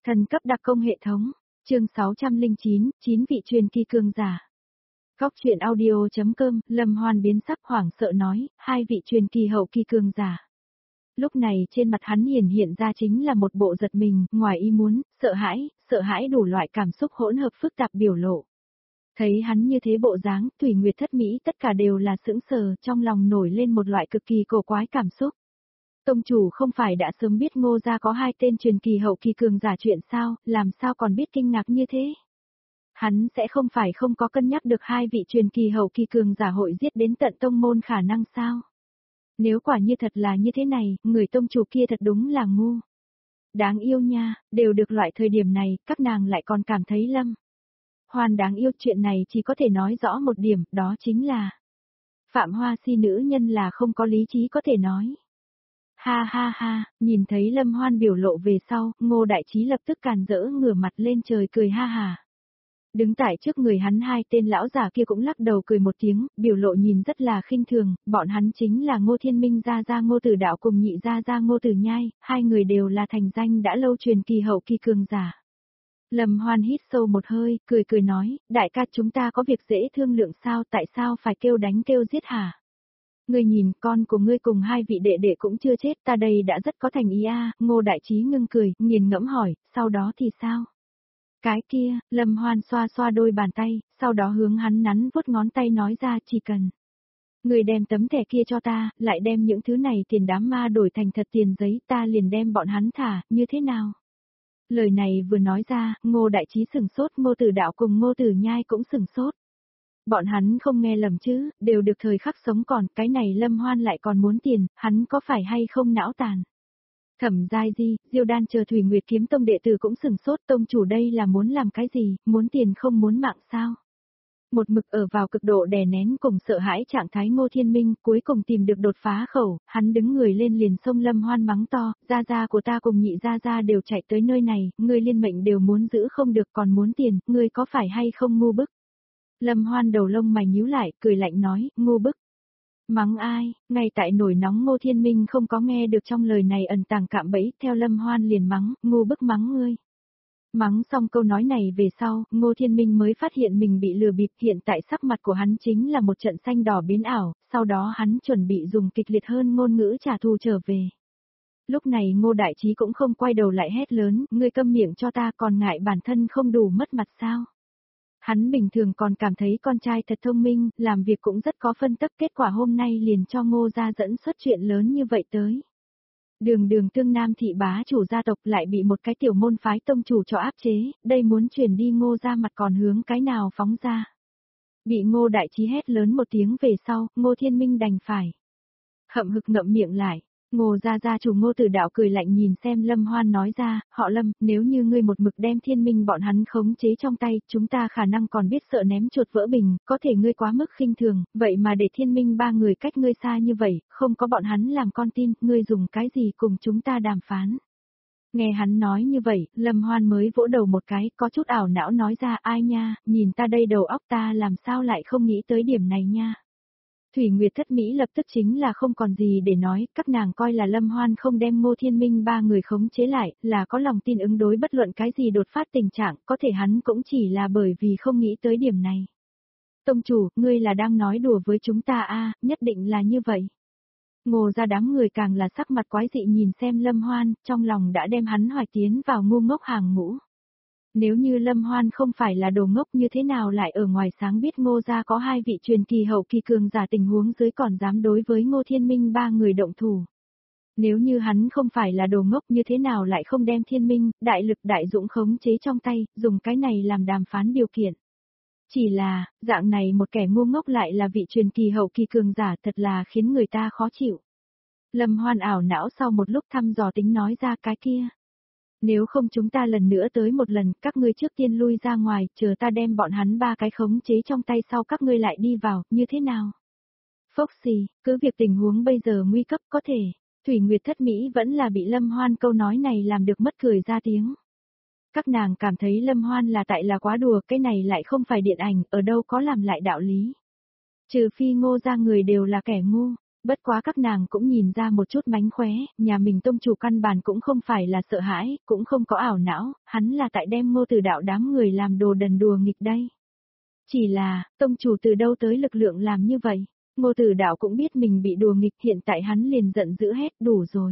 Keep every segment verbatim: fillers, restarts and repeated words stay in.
Thần cấp đặc công hệ thống, chương sáu trăm lẻ chín, chín vị truyền kỳ cường giả. Góc truyện audio.com, Lâm Hoan biến sắc hoảng sợ nói, hai vị truyền kỳ hậu kỳ cường giả. Lúc này trên mặt hắn hiển hiện ra chính là một bộ giật mình, ngoài ý muốn, sợ hãi, sợ hãi đủ loại cảm xúc hỗn hợp phức tạp biểu lộ. Thấy hắn như thế bộ dáng, Thủy Nguyệt Thất Mỹ tất cả đều là sững sờ, trong lòng nổi lên một loại cực kỳ cổ quái cảm xúc. Tông chủ không phải đã sớm biết Ngô gia có hai tên truyền kỳ hậu kỳ cường giả chuyện sao, làm sao còn biết kinh ngạc như thế? Hắn sẽ không phải không có cân nhắc được hai vị truyền kỳ hậu kỳ cường giả hội giết đến tận tông môn khả năng sao? Nếu quả như thật là như thế này, người tông chủ kia thật đúng là ngu. Đáng yêu nha, đều được loại thời điểm này, các nàng lại còn cảm thấy Lâm Hoan đáng yêu. Chuyện này chỉ có thể nói rõ một điểm, đó chính là Phạm Hoa Si nữ nhân là không có lý trí có thể nói. Ha ha ha, nhìn thấy Lâm Hoan biểu lộ về sau, Ngô Đại Trí lập tức càn rỡ ngửa mặt lên trời cười ha hà. Đứng tại trước người hắn hai tên lão giả kia cũng lắc đầu cười một tiếng, biểu lộ nhìn rất là khinh thường, bọn hắn chính là Ngô Thiên Minh gia gia Ngô Tử Đạo cùng nhị gia gia Ngô Tử Nhai, hai người đều là thành danh đã lâu truyền kỳ hậu kỳ cường giả. Lâm Hoan hít sâu một hơi, cười cười nói, đại ca chúng ta có việc dễ thương lượng sao, tại sao phải kêu đánh kêu giết hả? Ngươi nhìn, con của ngươi cùng hai vị đệ đệ cũng chưa chết, ta đây đã rất có thành ý a. À. Ngô Đại Trí ngưng cười, nghiền ngẫm hỏi, sau đó thì sao? Cái kia, Lâm Hoan xoa xoa đôi bàn tay, sau đó hướng hắn nắn vuốt ngón tay nói ra chỉ cần. Ngươi đem tấm thẻ kia cho ta, lại đem những thứ này tiền đám ma đổi thành thật tiền giấy, ta liền đem bọn hắn thả, như thế nào? Lời này vừa nói ra, Ngô Đại Trí sửng sốt, Ngô Tử Đạo cùng Ngô Tử Nhai cũng sửng sốt. Bọn hắn không nghe lầm chứ, đều được thời khắc sống còn, cái này Lâm Hoan lại còn muốn tiền, hắn có phải hay không não tàn. Thẩm Giai Di, Diêu Đan chờ Thủy Nguyệt Kiếm Tông đệ tử cũng sửng sốt, tông chủ đây là muốn làm cái gì, muốn tiền không muốn mạng sao. Một mực ở vào cực độ đè nén cùng sợ hãi trạng thái Ngô Thiên Minh, cuối cùng tìm được đột phá khẩu, hắn đứng người lên liền xông Lâm Hoan mắng to, gia gia của ta cùng nhị gia gia đều chạy tới nơi này, ngươi liên mệnh đều muốn giữ không được còn muốn tiền, ngươi có phải hay không ngu bức. Lâm Hoan đầu lông mày nhíu lại, cười lạnh nói, ngu bức. Mắng ai, ngay tại nổi nóng Ngô Thiên Minh không có nghe được trong lời này ẩn tàng cạm bẫy, theo Lâm Hoan liền mắng, ngu bức mắng ngươi. Mắng xong câu nói này về sau, Ngô Thiên Minh mới phát hiện mình bị lừa bịp, hiện tại sắc mặt của hắn chính là một trận xanh đỏ biến ảo, sau đó hắn chuẩn bị dùng kịch liệt hơn ngôn ngữ trả thù trở về. Lúc này Ngô Đại Trí cũng không quay đầu lại hét lớn, ngươi câm miệng cho ta còn ngại bản thân không đủ mất mặt sao. Hắn bình thường còn cảm thấy con trai thật thông minh, làm việc cũng rất có phân tắc, kết quả hôm nay liền cho Ngô gia dẫn xuất chuyện lớn như vậy tới. Đường đường Tương Nam thị bá chủ gia tộc lại bị một cái tiểu môn phái tông chủ cho áp chế, đây muốn chuyển đi Ngô gia mặt còn hướng cái nào phóng ra. Bị Ngô Đại Trí hét lớn một tiếng về sau, Ngô Thiên Minh đành phải hậm hực ngậm miệng lại. Ngô gia gia chủ Ngô Tử Đạo cười lạnh nhìn xem Lâm Hoan nói ra, họ Lâm, nếu như ngươi một mực đem Thiên Minh bọn hắn khống chế trong tay, chúng ta khả năng còn biết sợ ném chuột vỡ bình, có thể ngươi quá mức khinh thường, vậy mà để Thiên Minh ba người cách ngươi xa như vậy, không có bọn hắn làm con tin, ngươi dùng cái gì cùng chúng ta đàm phán. Nghe hắn nói như vậy, Lâm Hoan mới vỗ đầu một cái, có chút ảo não nói ra, ai nha, nhìn ta đây đầu óc ta làm sao lại không nghĩ tới điểm này nha. Thủy Nguyệt Thất Mỹ lập tức chính là không còn gì để nói, các nàng coi là Lâm Hoan không đem Ngô Thiên Minh ba người khống chế lại, là có lòng tin ứng đối bất luận cái gì đột phát tình trạng, có thể hắn cũng chỉ là bởi vì không nghĩ tới điểm này. Tông chủ, ngươi là đang nói đùa với chúng ta a, nhất định là như vậy. Ngô ra đám người càng là sắc mặt quái dị nhìn xem Lâm Hoan, trong lòng đã đem hắn hoài tiến vào ngu ngốc hàng ngũ. Nếu như Lâm Hoan không phải là đồ ngốc như thế nào lại ở ngoài sáng biết Ngô gia có hai vị truyền kỳ hậu kỳ cường giả tình huống dưới còn dám đối với Ngô Thiên Minh ba người động thủ. Nếu như hắn không phải là đồ ngốc như thế nào lại không đem Thiên Minh, đại lực đại dũng khống chế trong tay, dùng cái này làm đàm phán điều kiện. Chỉ là, dạng này một kẻ ngu ngốc lại là vị truyền kỳ hậu kỳ cường giả thật là khiến người ta khó chịu. Lâm Hoan ảo não sau một lúc thăm dò tính nói ra cái kia. Nếu không chúng ta lần nữa tới một lần, các ngươi trước tiên lui ra ngoài, chờ ta đem bọn hắn ba cái khống chế trong tay sau các ngươi lại đi vào, như thế nào? Foxy, cứ việc tình huống bây giờ nguy cấp có thể, Thủy Nguyệt Thất Mỹ vẫn là bị Lâm Hoan câu nói này làm được mất cười ra tiếng. Các nàng cảm thấy Lâm Hoan là tại là quá đùa, cái này lại không phải điện ảnh, ở đâu có làm lại đạo lý. Trừ phi Ngô gia người đều là kẻ ngu, Bất quá các nàng cũng nhìn ra một chút mánh khóe, nhà mình tông chủ căn bản cũng không phải là sợ hãi, cũng không có ảo não, hắn là tại đem Ngô Tử Đạo đám người làm đồ đần đùa nghịch đây. Chỉ là, tông chủ từ đâu tới lực lượng làm như vậy? Ngô Tử Đạo cũng biết mình bị đùa nghịch, hiện tại hắn liền giận dữ hết, đủ rồi.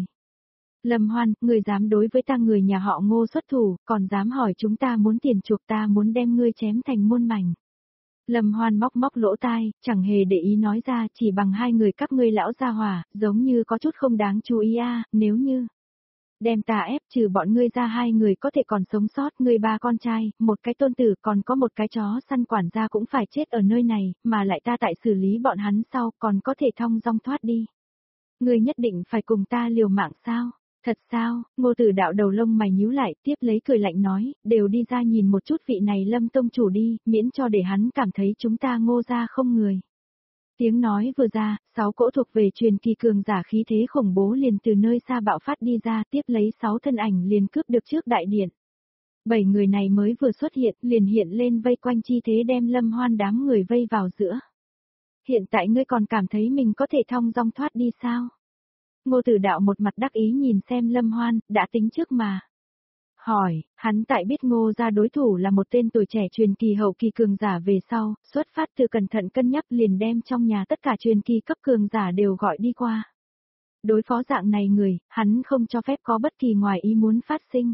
Lâm Hoan, người dám đối với ta người nhà họ Ngô xuất thủ, còn dám hỏi chúng ta muốn tiền chuộc, ta muốn đem ngươi chém thành muôn mảnh. Lâm Hoan móc móc lỗ tai, chẳng hề để ý nói ra, chỉ bằng hai người các ngươi lão gia hỏa, giống như có chút không đáng chú ý a, nếu như đem ta ép trừ bọn ngươi ra hai người có thể còn sống sót, ngươi ba con trai, một cái tôn tử còn có một cái chó săn quản gia cũng phải chết ở nơi này, mà lại ta tại xử lý bọn hắn sau còn có thể thong dong thoát đi. Ngươi nhất định phải cùng ta liều mạng sao? Thật sao? Ngô Tử Đạo đầu lông mày nhíu lại, tiếp lấy cười lạnh nói, đều đi ra nhìn một chút vị này Lâm tông chủ đi, miễn cho để hắn cảm thấy chúng ta Ngô gia không người. Tiếng nói vừa ra, sáu cỗ thuộc về truyền kỳ cường giả khí thế khủng bố liền từ nơi xa bạo phát đi ra, tiếp lấy sáu thân ảnh liền cướp được trước đại điện. Bảy người này mới vừa xuất hiện, liền hiện lên vây quanh chi thế đem Lâm Hoan đám người vây vào giữa. Hiện tại ngươi còn cảm thấy mình có thể thong dong thoát đi sao? Ngô Tử Đạo một mặt đắc ý nhìn xem Lâm Hoan, đã tính trước mà. Hỏi, hắn tại biết Ngô gia đối thủ là một tên tuổi trẻ truyền kỳ hậu kỳ cường giả về sau, xuất phát từ cẩn thận cân nhắc liền đem trong nhà tất cả truyền kỳ cấp cường giả đều gọi đi qua. Đối phó dạng này người, hắn không cho phép có bất kỳ ngoài ý muốn phát sinh.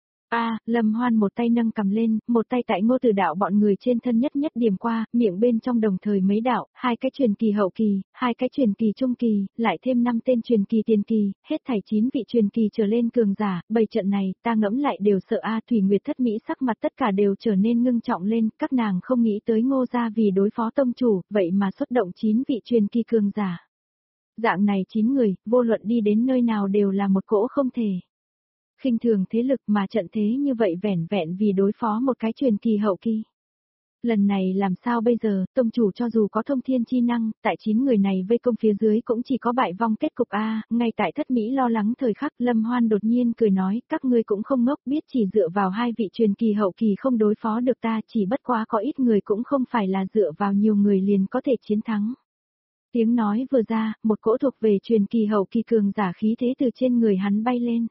A, Lâm Hoan một tay nâng cầm lên, một tay tại Ngô Tử Đạo bọn người trên thân nhất nhất điểm qua, miệng bên trong đồng thời mấy đạo, hai cái truyền kỳ hậu kỳ, hai cái truyền kỳ trung kỳ, lại thêm năm tên truyền kỳ tiền kỳ, hết thảy chín vị truyền kỳ trở lên cường giả, bảy trận này, ta ngẫm lại đều sợ A Thủy Nguyệt thất mỹ sắc mặt tất cả đều trở nên ngưng trọng lên, các nàng không nghĩ tới Ngô gia vì đối phó tông chủ, vậy mà xuất động chín vị truyền kỳ cường giả. Dạng này chín người, vô luận đi đến nơi nào đều là một cỗ không thể khinh thường thế lực mà trận thế như vậy vẻn vẹn vì đối phó một cái truyền kỳ hậu kỳ. Lần này làm sao bây giờ, tông chủ cho dù có thông thiên chi năng, tại chín người này vây công phía dưới cũng chỉ có bại vong kết cục A, ngay tại thất Mỹ lo lắng thời khắc Lâm Hoan đột nhiên cười nói, các ngươi cũng không ngốc biết chỉ dựa vào hai vị truyền kỳ hậu kỳ không đối phó được ta, chỉ bất quá có ít người cũng không phải là dựa vào nhiều người liền có thể chiến thắng. Tiếng nói vừa ra, một cỗ thuộc về truyền kỳ hậu kỳ cường giả khí thế từ trên người hắn bay lên.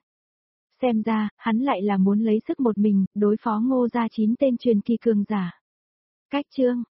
Xem ra, hắn lại là muốn lấy sức một mình, đối phó Ngô gia chín tên truyền kỳ cường giả. Cách chương,